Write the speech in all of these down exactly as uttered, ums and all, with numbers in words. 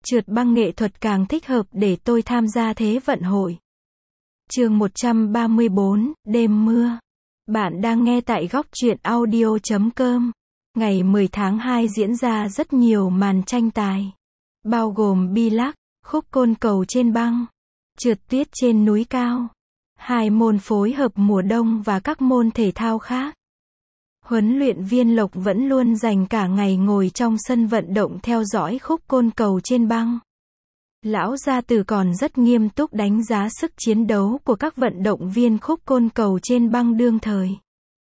Trượt băng nghệ thuật càng thích hợp để tôi tham gia Thế vận hội. Chương một trăm ba mươi bốn, đêm mưa. Bạn đang nghe tại góc truyện audio chấm com. Ngày mười tháng hai diễn ra rất nhiều màn tranh tài, bao gồm bi lắc, khúc côn cầu trên băng, trượt tuyết trên núi cao, hai môn phối hợp mùa đông và các môn thể thao khác. Huấn luyện viên Lộc vẫn luôn dành cả ngày ngồi trong sân vận động theo dõi khúc côn cầu trên băng. Lão gia tử còn rất nghiêm túc đánh giá sức chiến đấu của các vận động viên khúc côn cầu trên băng đương thời.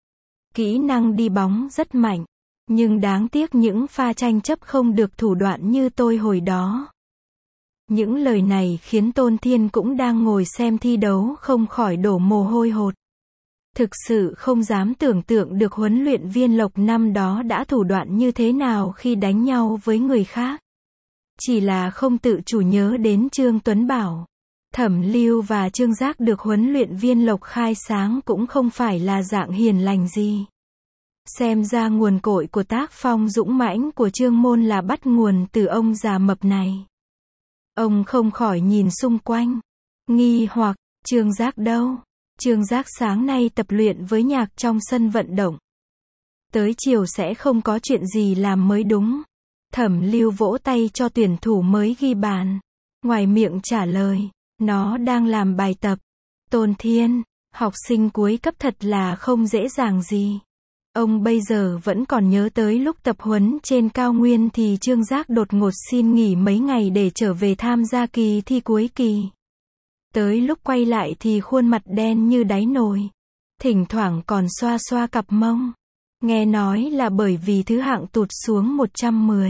Kỹ năng đi bóng rất mạnh, nhưng đáng tiếc những pha tranh chấp không được thủ đoạn như tôi hồi đó. Những lời này khiến Tôn Thiên cũng đang ngồi xem thi đấu không khỏi đổ mồ hôi hột. Thực sự không dám tưởng tượng được huấn luyện viên Lộc năm đó đã thủ đoạn như thế nào khi đánh nhau với người khác. Chỉ là không tự chủ nhớ đến Trương Tuấn Bảo, Thẩm Lưu và Trương Giác được huấn luyện viên Lộc khai sáng cũng không phải là dạng hiền lành gì. Xem ra nguồn cội của tác phong dũng mãnh của Trương Môn là bắt nguồn từ ông già mập này. Ông không khỏi nhìn xung quanh, nghi hoặc, Trương Giác đâu? Trương Giác sáng nay tập luyện với nhạc trong sân vận động. Tới chiều sẽ không có chuyện gì làm mới đúng. Thẩm Lưu vỗ tay cho tuyển thủ mới ghi bàn. Ngoài miệng trả lời, nó đang làm bài tập. Tôn Thiên, học sinh cuối cấp thật là không dễ dàng gì. Ông bây giờ vẫn còn nhớ tới lúc tập huấn trên cao nguyên thì Trương Giác đột ngột xin nghỉ mấy ngày để trở về tham gia kỳ thi cuối kỳ. Tới lúc quay lại thì khuôn mặt đen như đáy nồi. Thỉnh thoảng còn xoa xoa cặp mông. Nghe nói là bởi vì thứ hạng tụt xuống một trăm mười.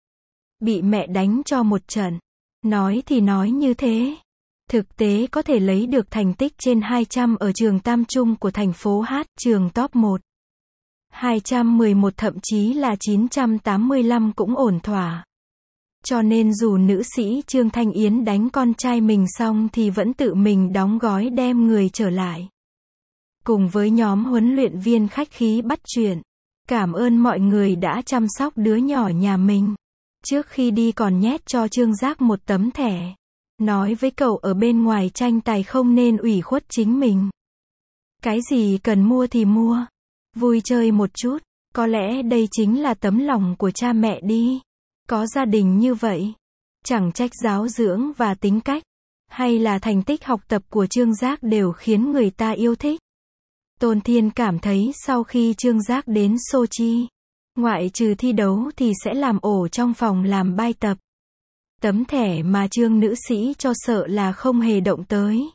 Bị mẹ đánh cho một trận. Nói thì nói như thế. Thực tế có thể lấy được thành tích trên hai trăm ở trường Tam Trung của thành phố H, trường top một. hai trăm mười một thậm chí là chín trăm tám mươi lăm cũng ổn thỏa. Cho nên dù nữ sĩ Trương Thanh Yến đánh con trai mình xong thì vẫn tự mình đóng gói đem người trở lại. Cùng với nhóm huấn luyện viên khách khí bắt chuyện. Cảm ơn mọi người đã chăm sóc đứa nhỏ nhà mình. Trước khi đi còn nhét cho Trương Giác một tấm thẻ. Nói với cậu ở bên ngoài tranh tài không nên ủy khuất chính mình. Cái gì cần mua thì mua. Vui chơi một chút. Có lẽ đây chính là tấm lòng của cha mẹ đi. Có gia đình như vậy. Chẳng trách giáo dưỡng và tính cách, hay là thành tích học tập của Trương Giác đều khiến người ta yêu thích. Tôn Thiên cảm thấy sau khi Trương Giác đến Sochi, ngoại trừ thi đấu thì sẽ làm ổ trong phòng làm bài tập. Tấm thẻ mà Trương nữ sĩ cho sợ là không hề động tới.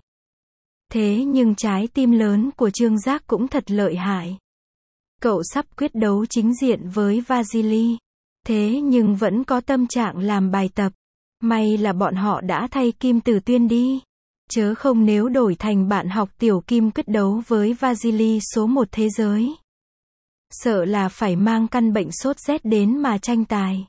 Thế nhưng trái tim lớn của Trương Giác cũng thật lợi hại. Cậu sắp quyết đấu chính diện với Vasily. Thế nhưng vẫn có tâm trạng làm bài tập. May là bọn họ đã thay Kim Tử Tuyên đi. Chớ không nếu đổi thành bạn học Tiểu Kim quyết đấu với Vasily số một thế giới. Sợ là phải mang căn bệnh sốt rét đến mà tranh tài.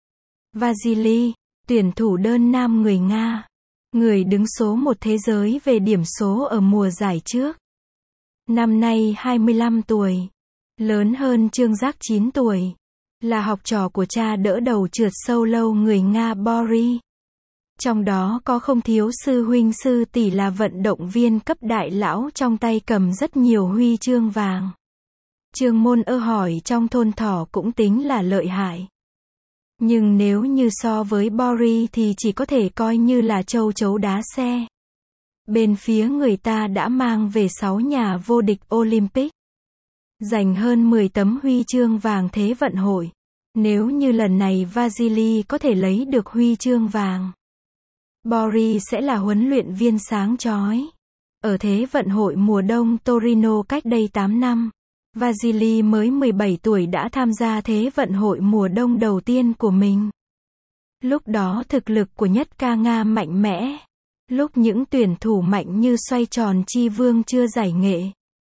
Vasily, tuyển thủ đơn nam người Nga. Người đứng số một thế giới về điểm số ở mùa giải trước. Năm nay hai mươi lăm tuổi. Lớn hơn Trương Giác chín tuổi. Là học trò của cha đỡ đầu trượt sâu lâu người Nga Boris. Trong đó có không thiếu sư huynh sư tỷ là vận động viên cấp đại lão trong tay cầm rất nhiều huy chương vàng. Trương Môn ơ hỏi trong thôn Thỏ cũng tính là lợi hại. Nhưng nếu như so với Boris thì chỉ có thể coi như là châu chấu đá xe. Bên phía người ta đã mang về sáu nhà vô địch Olympic. Giành hơn mười tấm huy chương vàng Thế vận hội. Nếu như lần này Vasily có thể lấy được huy chương vàng, Boris sẽ là huấn luyện viên sáng chói. Ở Thế vận hội mùa đông Torino cách đây tám năm, Vasily mới mười bảy tuổi đã tham gia Thế vận hội mùa đông đầu tiên của mình. Lúc đó thực lực của nhất ca Nga mạnh mẽ. Lúc những tuyển thủ mạnh như xoay tròn chi vương chưa giải nghệ.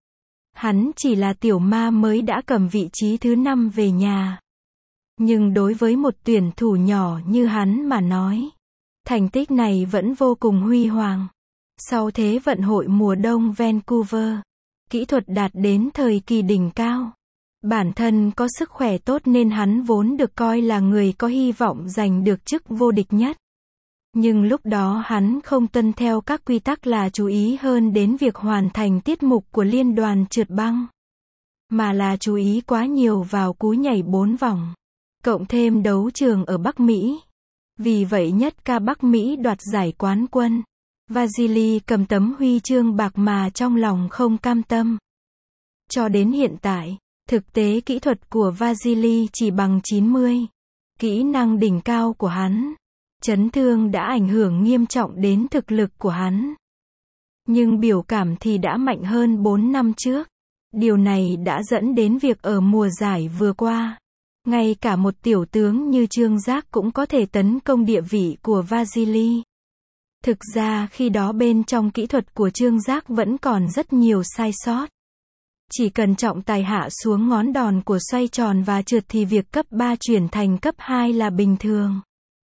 Hắn chỉ là tiểu ma mới đã cầm vị trí thứ năm về nhà. Nhưng đối với một tuyển thủ nhỏ như hắn mà nói, thành tích này vẫn vô cùng huy hoàng. Sau Thế vận hội mùa đông Vancouver, kỹ thuật đạt đến thời kỳ đỉnh cao. Bản thân có sức khỏe tốt nên hắn vốn được coi là người có hy vọng giành được chức vô địch nhất. Nhưng lúc đó hắn không tuân theo các quy tắc là chú ý hơn đến việc hoàn thành tiết mục của liên đoàn trượt băng, mà là chú ý quá nhiều vào cú nhảy bốn vòng, cộng thêm đấu trường ở Bắc Mỹ. Vì vậy nhất ca Bắc Mỹ đoạt giải quán quân, Vasily cầm tấm huy chương bạc mà trong lòng không cam tâm. Cho đến hiện tại, thực tế kỹ thuật của Vasily chỉ bằng chín mươi. Kỹ năng đỉnh cao của hắn. Chấn thương đã ảnh hưởng nghiêm trọng đến thực lực của hắn. Nhưng biểu cảm thì đã mạnh hơn bốn năm trước. Điều này đã dẫn đến việc ở mùa giải vừa qua, ngay cả một tiểu tướng như Trương Giác cũng có thể tấn công địa vị của Vasily. Thực ra khi đó bên trong kỹ thuật của Trương Giác vẫn còn rất nhiều sai sót. Chỉ cần trọng tài hạ xuống ngón đòn của xoay tròn và trượt thì việc cấp ba chuyển thành cấp hai là bình thường.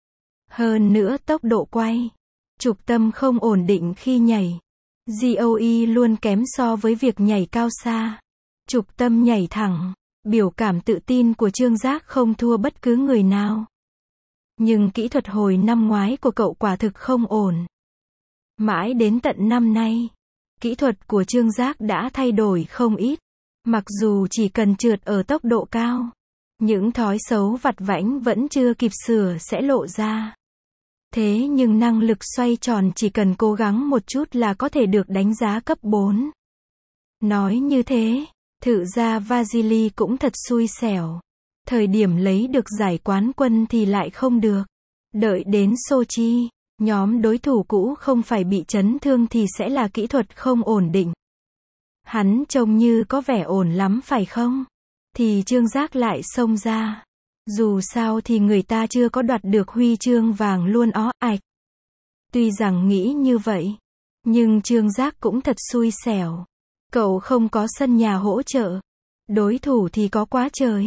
Hơn nữa tốc độ quay, trục tâm không ổn định khi nhảy. giê o e luôn kém so với việc nhảy cao xa. Trục tâm nhảy thẳng, biểu cảm tự tin của Trương Giác không thua bất cứ người nào. Nhưng kỹ thuật hồi năm ngoái của cậu quả thực không ổn. Mãi đến tận năm nay, kỹ thuật của Trương Giác đã thay đổi không ít. Mặc dù chỉ cần trượt ở tốc độ cao, những thói xấu vặt vãnh vẫn chưa kịp sửa sẽ lộ ra. Thế nhưng năng lực xoay tròn chỉ cần cố gắng một chút là có thể được đánh giá cấp bốn. Nói như thế, thực ra Vasily cũng thật xui xẻo. Thời điểm lấy được giải quán quân thì lại không được. Đợi đến Sochi, nhóm đối thủ cũ không phải bị chấn thương thì sẽ là kỹ thuật không ổn định. Hắn trông như có vẻ ổn lắm phải không? Thì Trương Giác lại xông ra. Dù sao thì người ta chưa có đoạt được huy chương vàng luôn ó ạch. Tuy rằng nghĩ như vậy, nhưng Trương Giác cũng thật xui xẻo. Cậu không có sân nhà hỗ trợ. Đối thủ thì có quá trời.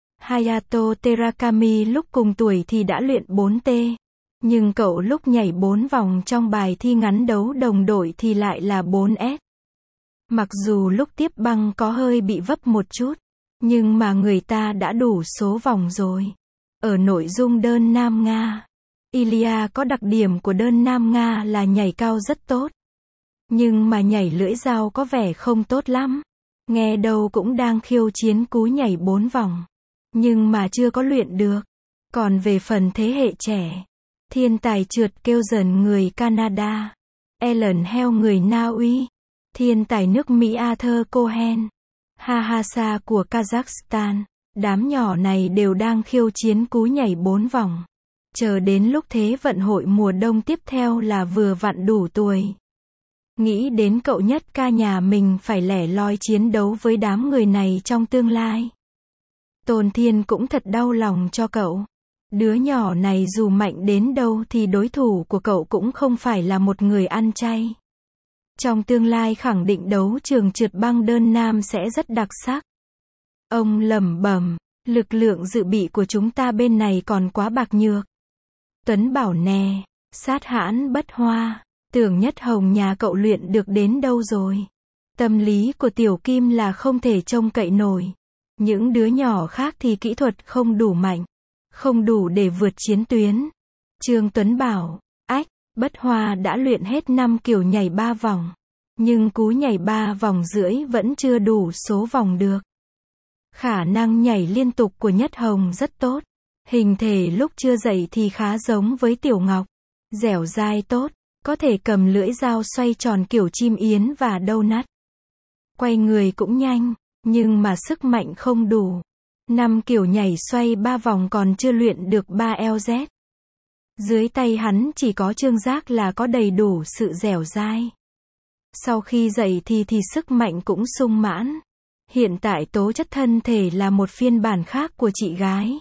Hayato Terakami lúc cùng tuổi thì đã luyện bốn T. Nhưng cậu lúc nhảy bốn vòng trong bài thi ngắn đấu đồng đội thì lại là bốn S. Mặc dù lúc tiếp băng có hơi bị vấp một chút, nhưng mà người ta đã đủ số vòng rồi. Ở nội dung đơn nam Nga, Ilya có đặc điểm của đơn nam Nga là nhảy cao rất tốt. Nhưng mà nhảy lưỡi dao có vẻ không tốt lắm. Nghe đâu cũng đang khiêu chiến cú nhảy bốn vòng. Nhưng mà chưa có luyện được. Còn về phần thế hệ trẻ, thiên tài trượt kêu dần người Canada, Ellen Heo người Na Uy, thiên tài nước Mỹ Arthur Cohen, Hahasa của Kazakhstan, đám nhỏ này đều đang khiêu chiến cú nhảy bốn vòng. Chờ đến lúc Thế vận hội mùa đông tiếp theo là vừa vặn đủ tuổi. Nghĩ đến cậu nhất ca nhà mình phải lẻ loi chiến đấu với đám người này trong tương lai. Tôn Thiên cũng thật đau lòng cho cậu. Đứa nhỏ này dù mạnh đến đâu thì đối thủ của cậu cũng không phải là một người ăn chay. Trong tương lai khẳng định đấu trường trượt băng đơn nam sẽ rất đặc sắc. Ông lẩm bẩm, lực lượng dự bị của chúng ta bên này còn quá bạc nhược. Tuấn bảo nè, sát hãn Bất Hoa, tưởng Nhất Hồng nhà cậu luyện được đến đâu rồi. Tâm lý của Tiểu Kim là không thể trông cậy nổi. Những đứa nhỏ khác thì kỹ thuật không đủ mạnh, không đủ để vượt chiến tuyến. Trương Tuấn bảo, ách, Bất Hoa đã luyện hết năm kiểu nhảy ba vòng. Nhưng cú nhảy ba vòng rưỡi vẫn chưa đủ số vòng được. Khả năng nhảy liên tục của Nhất Hồng rất tốt. Hình thể lúc chưa dậy thì khá giống với Tiểu Ngọc. Dẻo dai tốt, có thể cầm lưỡi dao xoay tròn kiểu chim yến và đâu nắt. Quay người cũng nhanh, nhưng mà sức mạnh không đủ. Năm kiểu nhảy xoay ba vòng còn chưa luyện được ba L Z. Dưới tay hắn chỉ có Trương Giác là có đầy đủ sự dẻo dai. Sau khi dậy thì thì sức mạnh cũng sung mãn. Hiện tại tố chất thân thể là một phiên bản khác của chị gái.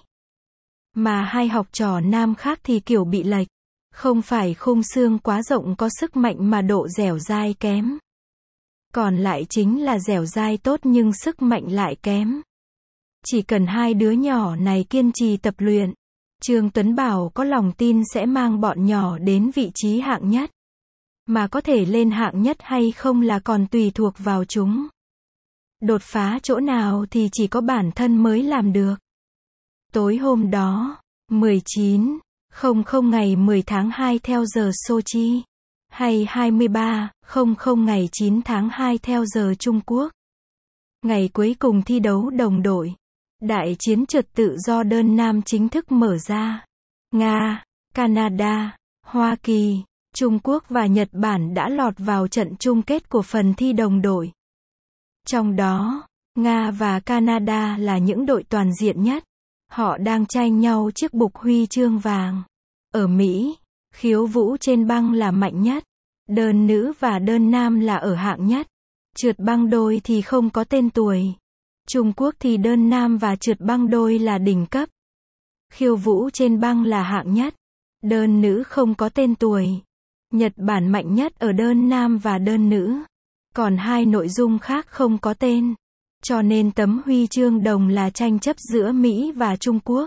Mà hai học trò nam khác thì kiểu bị lệch. Không phải khung xương quá rộng có sức mạnh mà độ dẻo dai kém. Còn lại chính là dẻo dai tốt nhưng sức mạnh lại kém. Chỉ cần hai đứa nhỏ này kiên trì tập luyện, Trương Tuấn Bảo có lòng tin sẽ mang bọn nhỏ đến vị trí hạng nhất. Mà có thể lên hạng nhất hay không là còn tùy thuộc vào chúng. Đột phá chỗ nào thì chỉ có bản thân mới làm được. Tối hôm đó, mười chín không không ngày mười tháng hai theo giờ Sochi, hay hai mươi ba không không ngày chín tháng hai theo giờ Trung Quốc. Ngày cuối cùng thi đấu đồng đội. Đại chiến trượt tự do đơn nam chính thức mở ra. Nga, Canada, Hoa Kỳ, Trung Quốc và Nhật Bản đã lọt vào trận chung kết của phần thi đồng đội. Trong đó, Nga và Canada là những đội toàn diện nhất. Họ đang tranh nhau chiếc bục huy chương vàng. Ở Mỹ, khiêu vũ trên băng là mạnh nhất. Đơn nữ và đơn nam là ở hạng nhất. Trượt băng đôi thì không có tên tuổi. Trung Quốc thì đơn nam và trượt băng đôi là đỉnh cấp. Khiêu vũ trên băng là hạng nhất. Đơn nữ không có tên tuổi. Nhật Bản mạnh nhất ở đơn nam và đơn nữ. Còn hai nội dung khác không có tên. Cho nên tấm huy chương đồng là tranh chấp giữa Mỹ và Trung Quốc.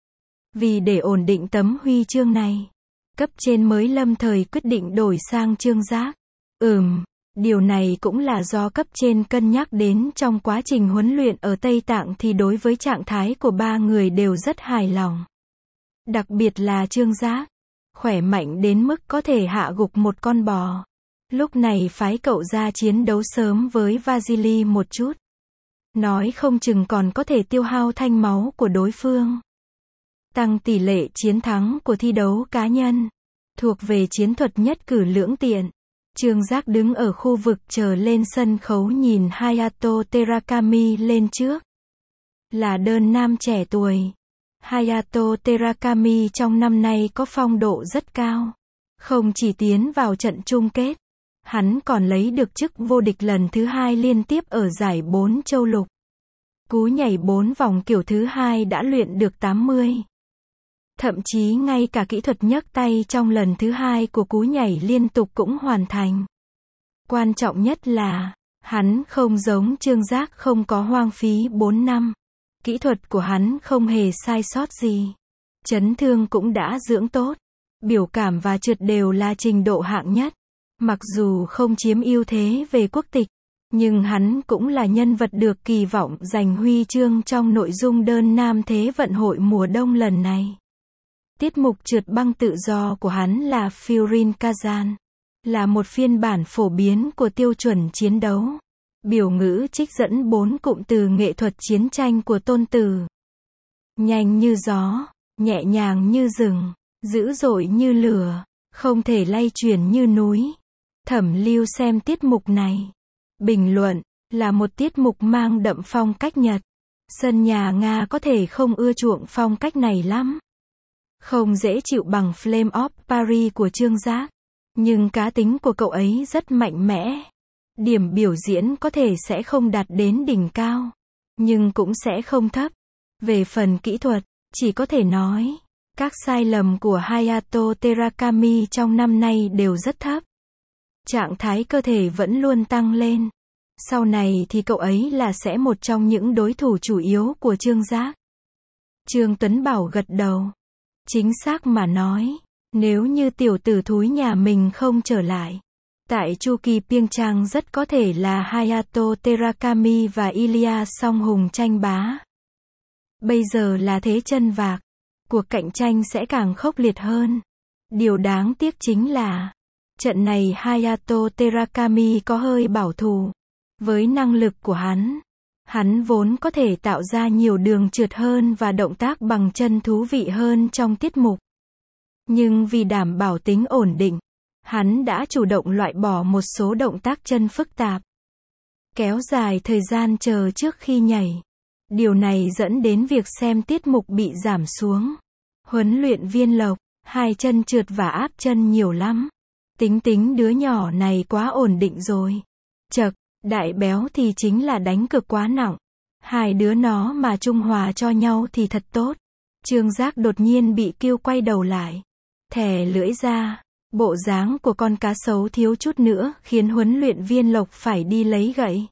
Vì để ổn định tấm huy chương này, cấp trên mới lâm thời quyết định đổi sang Trương Giác. Ừm, điều này cũng là do cấp trên cân nhắc đến trong quá trình huấn luyện ở Tây Tạng thì đối với trạng thái của ba người đều rất hài lòng. Đặc biệt là Trương Giác, khỏe mạnh đến mức có thể hạ gục một con bò. Lúc này phái cậu ra chiến đấu sớm với Vasily một chút. Nói không chừng còn có thể tiêu hao thanh máu của đối phương. Tăng tỷ lệ chiến thắng của thi đấu cá nhân. Thuộc về chiến thuật nhất cử lưỡng tiện. Trương Giác đứng ở khu vực chờ lên sân khấu nhìn Hayato Terakami lên trước. Là đơn nam trẻ tuổi. Hayato Terakami trong năm nay có phong độ rất cao. Không chỉ tiến vào trận chung kết, hắn còn lấy được chức vô địch lần thứ hai liên tiếp ở giải bốn châu lục. Cú nhảy bốn vòng kiểu thứ hai đã luyện được tám mươi. Thậm chí ngay cả kỹ thuật nhấc tay trong lần thứ hai của cú nhảy liên tục cũng hoàn thành. Quan trọng nhất là, hắn không giống Trương Giác không có hoang phí bốn năm. Kỹ thuật của hắn không hề sai sót gì. Chấn thương cũng đã dưỡng tốt. Biểu cảm và trượt đều là trình độ hạng nhất. Mặc dù không chiếm ưu thế về quốc tịch, nhưng hắn cũng là nhân vật được kỳ vọng giành huy chương trong nội dung đơn nam Thế vận hội mùa đông lần này. Tiết mục trượt băng tự do của hắn là Furin Kazan, là một phiên bản phổ biến của tiêu chuẩn chiến đấu. Biểu ngữ trích dẫn bốn cụm từ nghệ thuật chiến tranh của Tôn Tử. Nhanh như gió, nhẹ nhàng như rừng, dữ dội như lửa, không thể lay chuyển như núi. Thẩm Lưu xem tiết mục này. Bình luận, là một tiết mục mang đậm phong cách Nhật. Sân nhà Nga có thể không ưa chuộng phong cách này lắm. Không dễ chịu bằng Flame of Paris của Trương Giác. Nhưng cá tính của cậu ấy rất mạnh mẽ. Điểm biểu diễn có thể sẽ không đạt đến đỉnh cao, nhưng cũng sẽ không thấp. Về phần kỹ thuật, chỉ có thể nói, các sai lầm của Hayato Terakami trong năm nay đều rất thấp. Trạng thái cơ thể vẫn luôn tăng lên. Sau này thì cậu ấy là sẽ một trong những đối thủ chủ yếu của Trương Giác. Trương Tuấn Bảo gật đầu. Chính xác mà nói, nếu như tiểu tử thúi nhà mình không trở lại, tại chu kỳ Pyeongchang rất có thể là Hayato Terakami và Ilya song hùng tranh bá. Bây giờ là thế chân vạc, cuộc cạnh tranh sẽ càng khốc liệt hơn. Điều đáng tiếc chính là, trận này Hayato Terakami có hơi bảo thủ. Với năng lực của hắn, hắn vốn có thể tạo ra nhiều đường trượt hơn và động tác bằng chân thú vị hơn trong tiết mục. Nhưng vì đảm bảo tính ổn định, hắn đã chủ động loại bỏ một số động tác chân phức tạp. Kéo dài thời gian chờ trước khi nhảy. Điều này dẫn đến việc xem tiết mục bị giảm xuống. Huấn luyện viên Lộc, hai chân trượt và áp chân nhiều lắm. Tính tính đứa nhỏ này quá ổn định rồi. Chậc, đại béo thì chính là đánh cược quá nặng. Hai đứa nó mà trung hòa cho nhau thì thật tốt. Trương Giác đột nhiên bị kêu quay đầu lại. Thè lưỡi ra. Bộ dáng của con cá sấu thiếu chút nữa khiến huấn luyện viên Lộc phải đi lấy gậy.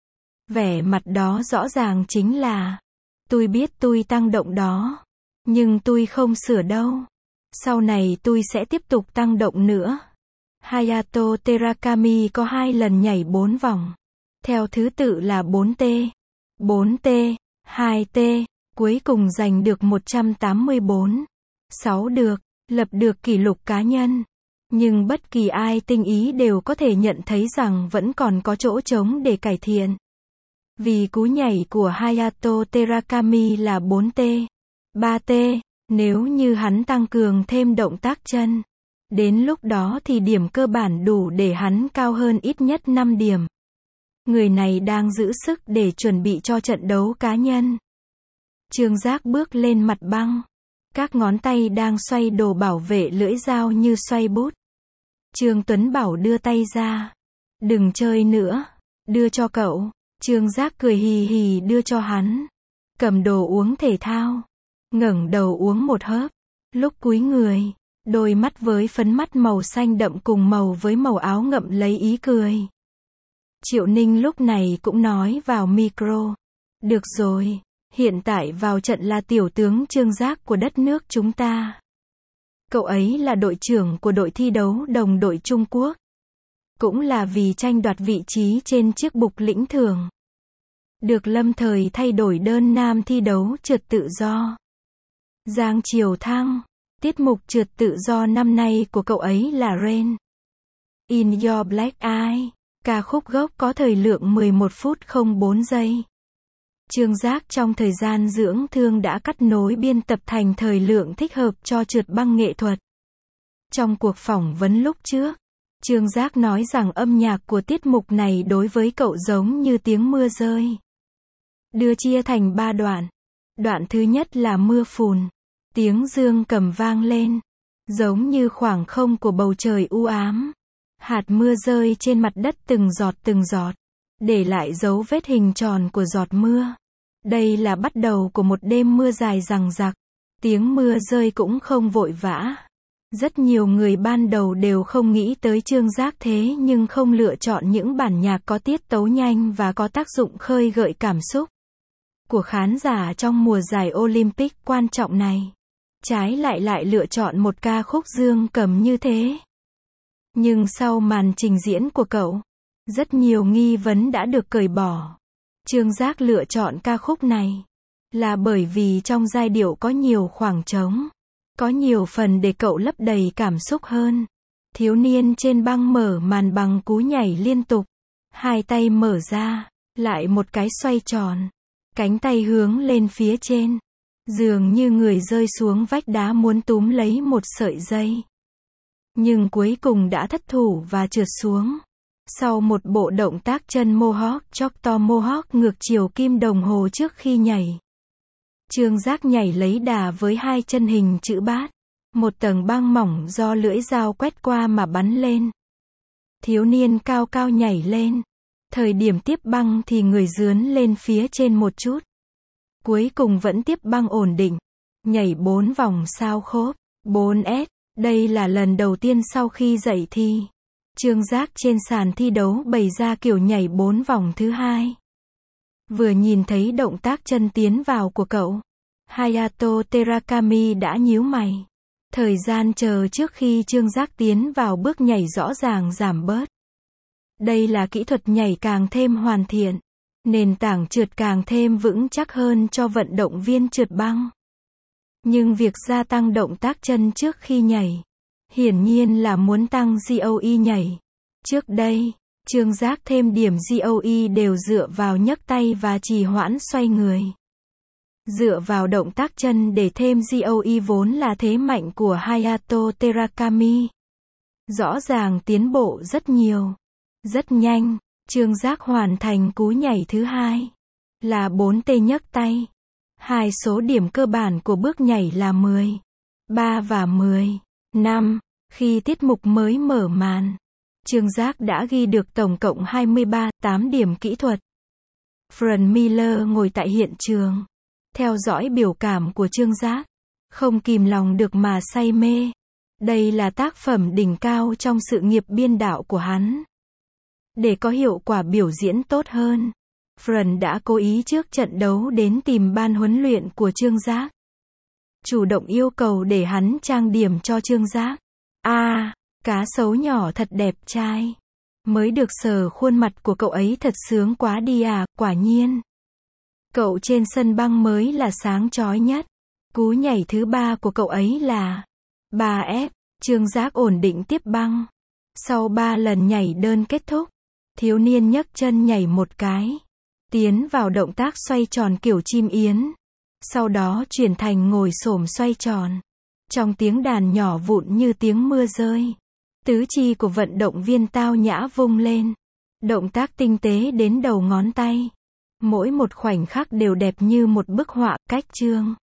Vẻ mặt đó rõ ràng chính là, tôi biết tôi tăng động đó, nhưng tôi không sửa đâu. Sau này tôi sẽ tiếp tục tăng động nữa. Hayato Terakami có hai lần nhảy bốn vòng. Theo thứ tự là bốn T, bốn T, hai T, cuối cùng giành được một trăm tám mươi bốn, sáu được. lập được kỷ lục cá nhân. Nhưng bất kỳ ai tinh ý đều có thể nhận thấy rằng vẫn còn có chỗ trống để cải thiện. Vì cú nhảy của Hayato Terakami là bốn T, ba T, nếu như hắn tăng cường thêm động tác chân, đến lúc đó thì điểm cơ bản đủ để hắn cao hơn ít nhất năm điểm. Người này đang giữ sức để chuẩn bị cho trận đấu cá nhân. Trương Giác bước lên mặt băng. Các ngón tay đang xoay đồ bảo vệ lưỡi dao như xoay bút. Trương Tuấn Bảo đưa tay ra. Đừng chơi nữa. Đưa cho cậu. Trương Giác cười hì hì đưa cho hắn. Cầm đồ uống thể thao. Ngẩng đầu uống một hớp. Lúc cúi người, đôi mắt với phấn mắt màu xanh đậm cùng màu với màu áo ngậm lấy ý cười. Triệu Ninh lúc này cũng nói vào micro. Được rồi, hiện tại vào trận là tiểu tướng Trương Giác của đất nước chúng ta. Cậu ấy là đội trưởng của đội thi đấu đồng đội Trung Quốc. Cũng là vì tranh đoạt vị trí trên chiếc bục lĩnh thưởng. Được lâm thời thay đổi đơn nam thi đấu trượt tự do. Giang Triều Thăng, tiết mục trượt tự do năm nay của cậu ấy là Rain In Your Black Eye. Ca khúc gốc có thời lượng mười một phút không bốn giây. Trương Giác trong thời gian dưỡng thương đã cắt nối biên tập thành thời lượng thích hợp cho trượt băng nghệ thuật. Trong cuộc phỏng vấn lúc trước, Trương Giác nói rằng âm nhạc của tiết mục này đối với cậu giống như tiếng mưa rơi. Đưa chia thành ba đoạn. Đoạn thứ nhất là mưa phùn. Tiếng dương cầm vang lên. Giống như khoảng không của bầu trời u ám. Hạt mưa rơi trên mặt đất từng giọt từng giọt. Để lại dấu vết hình tròn của giọt mưa. Đây là bắt đầu của một đêm mưa dài dằng dặc. Tiếng mưa rơi cũng không vội vã. Rất nhiều người ban đầu đều không nghĩ tới Trương Giác thế nhưng không lựa chọn những bản nhạc có tiết tấu nhanh và có tác dụng khơi gợi cảm xúc của khán giả trong mùa giải Olympic quan trọng này. Trái lại lại lựa chọn một ca khúc dương cầm như thế. Nhưng sau màn trình diễn của cậu, rất nhiều nghi vấn đã được cởi bỏ. Trương Giác lựa chọn ca khúc này là bởi vì trong giai điệu có nhiều khoảng trống. Có nhiều phần để cậu lấp đầy cảm xúc hơn. Thiếu niên trên băng mở màn bằng cú nhảy liên tục. Hai tay mở ra, lại một cái xoay tròn. Cánh tay hướng lên phía trên. Dường như người rơi xuống vách đá muốn túm lấy một sợi dây. Nhưng cuối cùng đã thất thủ và trượt xuống. Sau một bộ động tác chân Mohawk chóc to Mohawk ngược chiều kim đồng hồ trước khi nhảy. Trương Giác nhảy lấy đà với hai chân hình chữ bát. Một tầng băng mỏng do lưỡi dao quét qua mà bắn lên. Thiếu niên cao cao nhảy lên. Thời điểm tiếp băng thì người dướn lên phía trên một chút. Cuối cùng vẫn tiếp băng ổn định. Nhảy bốn vòng sao khốp. bốn S. Đây là lần đầu tiên sau khi dậy thi. Trương Giác trên sàn thi đấu bày ra kiểu nhảy bốn vòng thứ hai. Vừa nhìn thấy động tác chân tiến vào của cậu, Hayato Terakami đã nhíu mày. Thời gian chờ trước khi Trương Giác tiến vào bước nhảy rõ ràng giảm bớt. Đây là kỹ thuật nhảy càng thêm hoàn thiện. Nền tảng trượt càng thêm vững chắc hơn cho vận động viên trượt băng. Nhưng việc gia tăng động tác chân trước khi nhảy, hiển nhiên là muốn tăng giê o e nhảy. Trước đây, Trương Giác thêm điểm giê o e đều dựa vào nhấc tay và trì hoãn xoay người. Dựa vào động tác chân để thêm giê o e vốn là thế mạnh của Hayato Terakami. Rõ ràng tiến bộ rất nhiều. Rất nhanh, Trương Giác hoàn thành cú nhảy thứ hai. Là bốn T nhấc tay. Hai số điểm cơ bản của bước nhảy là mười, ba và mười, năm. Khi tiết mục mới mở màn, Trương Giác đã ghi được tổng cộng hai mươi ba, tám điểm kỹ thuật. Fran Miller ngồi tại hiện trường, theo dõi biểu cảm của Trương Giác, không kìm lòng được mà say mê. Đây là tác phẩm đỉnh cao trong sự nghiệp biên đạo của hắn. Để có hiệu quả biểu diễn tốt hơn, Fran đã cố ý trước trận đấu đến tìm ban huấn luyện của Trương Giác. Chủ động yêu cầu để hắn trang điểm cho Trương Giác. A, à, cá sấu nhỏ thật đẹp trai. Mới được sờ khuôn mặt của cậu ấy thật sướng quá đi à, quả nhiên. Cậu trên sân băng mới là sáng chói nhất. Cú nhảy thứ ba của cậu ấy là ba ép, Trương Giác ổn định tiếp băng. Sau ba lần nhảy đơn kết thúc, thiếu niên nhấc chân nhảy một cái, tiến vào động tác xoay tròn kiểu chim yến. Sau đó chuyển thành ngồi xổm xoay tròn. Trong tiếng đàn nhỏ vụn như tiếng mưa rơi, tứ chi của vận động viên tao nhã vung lên. Động tác tinh tế đến đầu ngón tay. Mỗi một khoảnh khắc đều đẹp như một bức họa, cách chương.